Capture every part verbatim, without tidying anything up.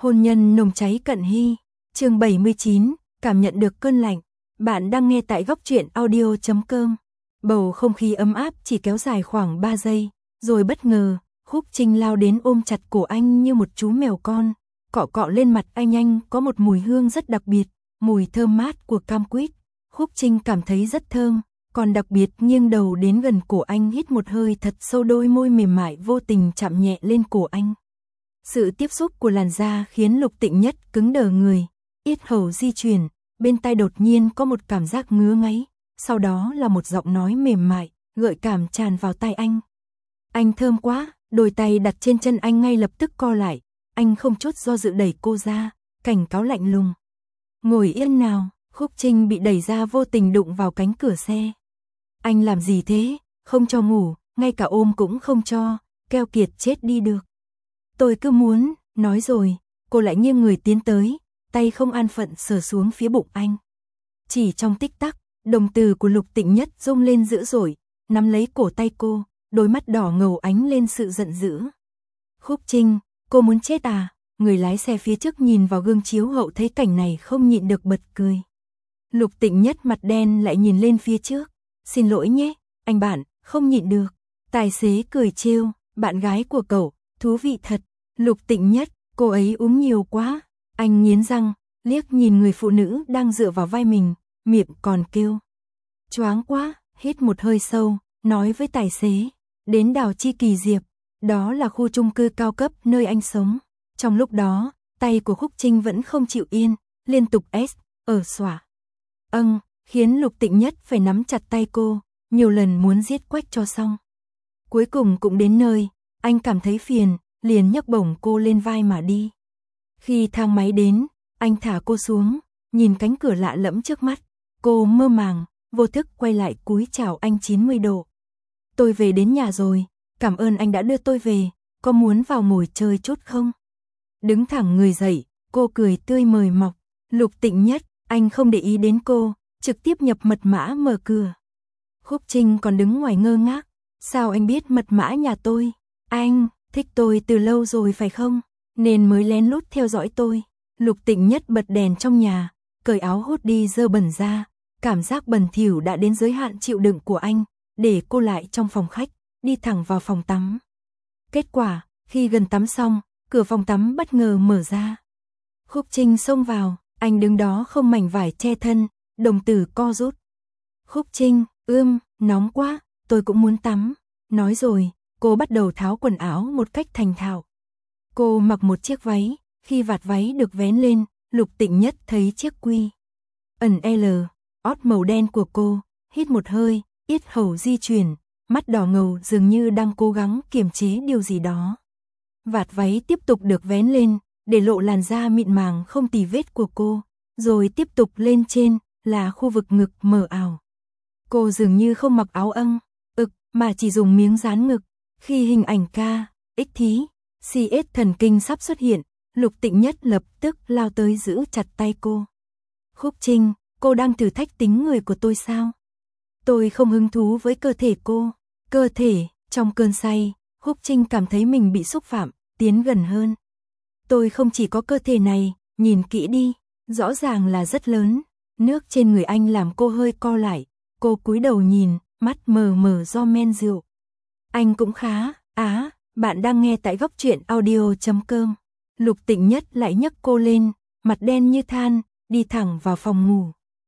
Hôn nhân nồng cháy cận hy, chương bảy mươi chín, cảm nhận được cơn lạnh. Bạn đang nghe tại góc truyện audio chấm com. Bầu không khí ấm áp chỉ kéo dài khoảng ba giây, rồi bất ngờ, Khúc Trinh lao đến ôm chặt cổ anh như một chú mèo con, cọ cọ lên mặt anh. Anh có một mùi hương rất đặc biệt, mùi thơm mát của cam quýt. Khúc Trinh cảm thấy rất thơm, còn đặc biệt nghiêng đầu đến gần cổ anh, hít một hơi thật sâu, đôi môi mềm mại vô tình chạm nhẹ lên cổ anh. Sự tiếp xúc của làn da khiến Lục Tịnh Nhất cứng đờ người, yết hầu di chuyển, bên tai đột nhiên có một cảm giác ngứa ngáy, sau đó là một giọng nói mềm mại, gợi cảm tràn vào tai anh. Anh thơm quá, đôi tay đặt trên chân anh ngay lập tức co lại, anh không chút do dự đẩy cô ra, cảnh cáo lạnh lùng. Ngồi yên nào. Khúc Trinh bị đẩy ra vô tình đụng vào cánh cửa xe. Anh làm gì thế, không cho ngủ, ngay cả ôm cũng không cho, keo kiệt chết đi được. Tôi cứ muốn, nói rồi, cô lại nghiêng người tiến tới, tay không an phận sờ xuống phía bụng anh. Chỉ trong tích tắc, đồng tử của Lục Tịnh Nhất rung lên dữ dội, nắm lấy cổ tay cô, đôi mắt đỏ ngầu ánh lên sự giận dữ. Khúc Trinh, cô muốn chết à? Người lái xe phía trước nhìn vào gương chiếu hậu thấy cảnh này không nhịn được bật cười. Lục Tịnh Nhất mặt đen lại nhìn lên phía trước. Xin lỗi nhé, anh bạn, không nhịn được. Tài xế cười trêu, bạn gái của cậu, thú vị thật. Lục Tịnh Nhất, cô ấy uống nhiều quá. Anh nghiến răng, liếc nhìn người phụ nữ đang dựa vào vai mình, miệng còn kêu. Choáng quá, hít một hơi sâu, nói với tài xế, đến đảo Chi Kỳ Diệp, đó là khu chung cư cao cấp nơi anh sống. Trong lúc đó, tay của Khúc Trinh vẫn không chịu yên, liên tục S, ở xỏa. Âng, khiến Lục Tịnh Nhất phải nắm chặt tay cô, nhiều lần muốn giết quách cho xong. Cuối cùng cũng đến nơi, anh cảm thấy phiền, liền nhấc bổng cô lên vai mà đi. Khi thang máy đến, anh thả cô xuống, nhìn cánh cửa lạ lẫm trước mắt, cô mơ màng, vô thức quay lại cúi chào anh chín mươi độ. Tôi về đến nhà rồi, cảm ơn anh đã đưa tôi về, có muốn vào ngồi chơi chút không? Đứng thẳng người dậy, cô cười tươi mời mọc. Lục Tịnh Nhất, anh không để ý đến cô, trực tiếp nhập mật mã mở cửa. Khúc Trinh còn đứng ngoài ngơ ngác, sao anh biết mật mã nhà tôi? Anh thích tôi từ lâu rồi phải không? Nên mới lén lút theo dõi tôi. Lục Tịnh Nhất bật đèn trong nhà, cởi áo hốt đi dơ bẩn ra, cảm giác bẩn thỉu đã đến giới hạn chịu đựng của anh, để cô lại trong phòng khách, đi thẳng vào phòng tắm. Kết quả, khi gần tắm xong, cửa phòng tắm bất ngờ mở ra. Khúc Trinh xông vào, anh đứng đó không mảnh vải che thân, đồng tử co rút. Khúc Trinh, ưm, nóng quá, tôi cũng muốn tắm. Nói rồi, cô bắt đầu tháo quần áo một cách thành thạo. Cô mặc một chiếc váy, khi vạt váy được vén lên, Lục Tịnh Nhất thấy chiếc quy ẩn L, ót màu đen của cô, hít một hơi, yết hầu di chuyển, mắt đỏ ngầu dường như đang cố gắng kiềm chế điều gì đó. Vạt váy tiếp tục được vén lên, để lộ làn da mịn màng không tì vết của cô, rồi tiếp tục lên trên là khu vực ngực mờ ảo. Cô dường như không mặc áo âng, ực mà chỉ dùng miếng dán ngực. Khi hình ảnh ca, ích thí, xê ét thần kinh sắp xuất hiện, Lục Tịnh Nhất lập tức lao tới giữ chặt tay cô. Khúc Trinh, cô đang thử thách tính người của tôi sao? Tôi không hứng thú với cơ thể cô. Cơ thể, trong cơn say, Khúc Trinh cảm thấy mình bị xúc phạm, tiến gần hơn. Tôi không chỉ có cơ thể này, nhìn kỹ đi, rõ ràng là rất lớn. Nước trên người anh làm cô hơi co lại, cô cúi đầu nhìn, mắt mờ mờ do men rượu. Anh cũng khá, á, bạn đang nghe tại góc truyện audio chấm com. Lục Tịnh Nhất lại nhấc cô lên, mặt đen như than, đi thẳng vào phòng ngủ.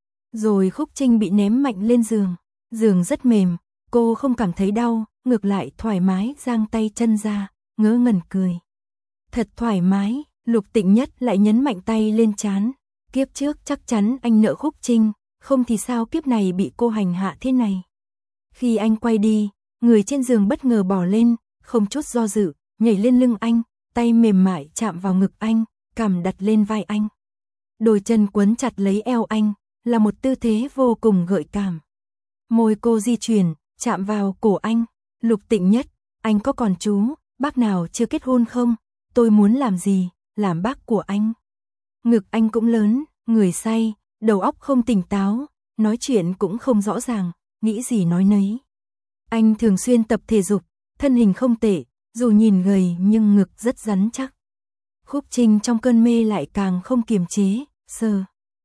Rồi Khúc Trinh bị ném mạnh lên giường, giường rất mềm, cô không cảm thấy đau, ngược lại thoải mái giang tay chân ra, ngớ ngẩn cười. Thật thoải mái, Lục Tịnh Nhất lại nhấn mạnh tay lên trán. Kiếp trước chắc chắn anh nợ Khúc Trinh, không thì sao kiếp này bị cô hành hạ thế này. Khi anh quay đi, người trên giường bất ngờ bò lên, không chút do dự, nhảy lên lưng anh, tay mềm mại chạm vào ngực anh, cằm đặt lên vai anh. Đôi chân quấn chặt lấy eo anh, là một tư thế vô cùng gợi cảm. Môi cô di chuyển, chạm vào cổ anh. Lục Tịnh Nhất, anh có còn chú, bác nào chưa kết hôn không? Tôi muốn làm gì, làm bác của anh. Ngực anh cũng lớn, người say, đầu óc không tỉnh táo, nói chuyện cũng không rõ ràng, nghĩ gì nói nấy. Anh thường xuyên tập thể dục, thân hình không tệ, dù nhìn gầy nhưng ngực rất rắn chắc. Khúc Trinh trong cơn mê lại càng không kiềm chế, sờ,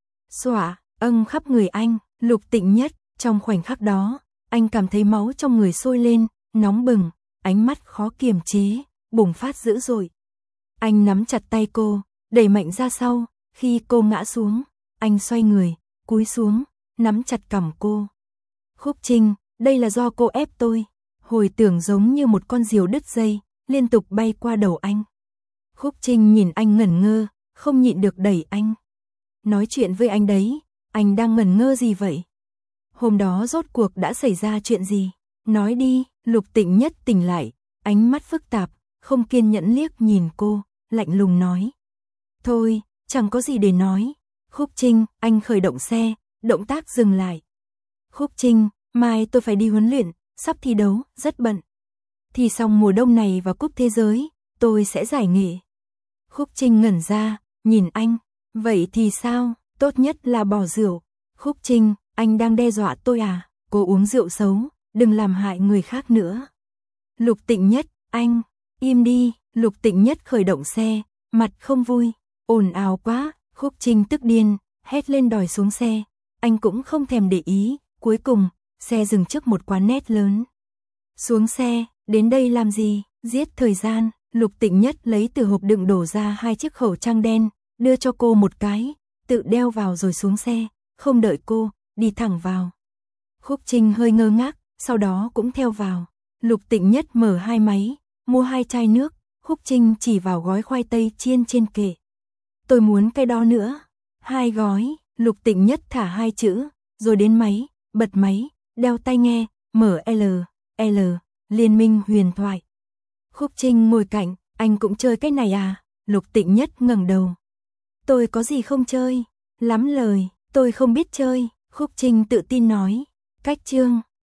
xõa, âng khắp người anh. Lục Tịnh Nhất, trong khoảnh khắc đó, anh cảm thấy máu trong người sôi lên, nóng bừng, ánh mắt khó kiềm chế, bùng phát dữ dội. Anh nắm chặt tay cô, đẩy mạnh ra sau, khi cô ngã xuống, anh xoay người, cúi xuống, nắm chặt cằm cô. Khúc Trinh, đây là do cô ép tôi. Hồi tưởng giống như một con diều đứt dây, liên tục bay qua đầu anh. Khúc Trinh nhìn anh ngẩn ngơ, không nhịn được đẩy anh. Nói chuyện với anh đấy, anh đang ngẩn ngơ gì vậy? Hôm đó rốt cuộc đã xảy ra chuyện gì? Nói đi. Lục Tịnh Nhất tỉnh lại, ánh mắt phức tạp, không kiên nhẫn liếc nhìn cô, lạnh lùng nói. Thôi, chẳng có gì để nói. Khúc Trinh, anh khởi động xe, động tác dừng lại. Khúc Trinh, mai tôi phải đi huấn luyện, sắp thi đấu, rất bận. Thì xong mùa đông này và cúp thế giới, tôi sẽ giải nghệ. Khúc Trinh ngẩn ra, nhìn anh. Vậy thì sao? Tốt nhất là bỏ rượu. Khúc Trinh, anh đang đe dọa tôi à? Cô uống rượu xấu, đừng làm hại người khác nữa. Lục Tịnh Nhất, anh, im đi. Lục Tịnh Nhất khởi động xe, mặt không vui, ồn ào quá. Khúc Trinh tức điên, hét lên đòi xuống xe. Anh cũng không thèm để ý, cuối cùng, xe dừng trước một quán net lớn. Xuống xe, đến đây làm gì? Giết thời gian. Lục Tịnh Nhất lấy từ hộp đựng đổ ra hai chiếc khẩu trang đen, đưa cho cô một cái, tự đeo vào rồi xuống xe, không đợi cô, đi thẳng vào. Khúc Trinh hơi ngơ ngác, sau đó cũng theo vào. Lục Tịnh Nhất mở hai máy, mua hai chai nước. Khúc Trinh chỉ vào gói khoai tây chiên trên kệ. Tôi muốn cái đó nữa. Hai gói. Lục Tịnh Nhất thả hai chữ, rồi đến máy, bật máy, đeo tai nghe, mở L, L, Liên minh huyền thoại. Khúc Trinh ngồi cạnh, anh cũng chơi cái này à? Lục Tịnh Nhất ngẩng đầu. Tôi có gì không chơi? Lắm lời, tôi không biết chơi. Khúc Trinh tự tin nói. Cách chương.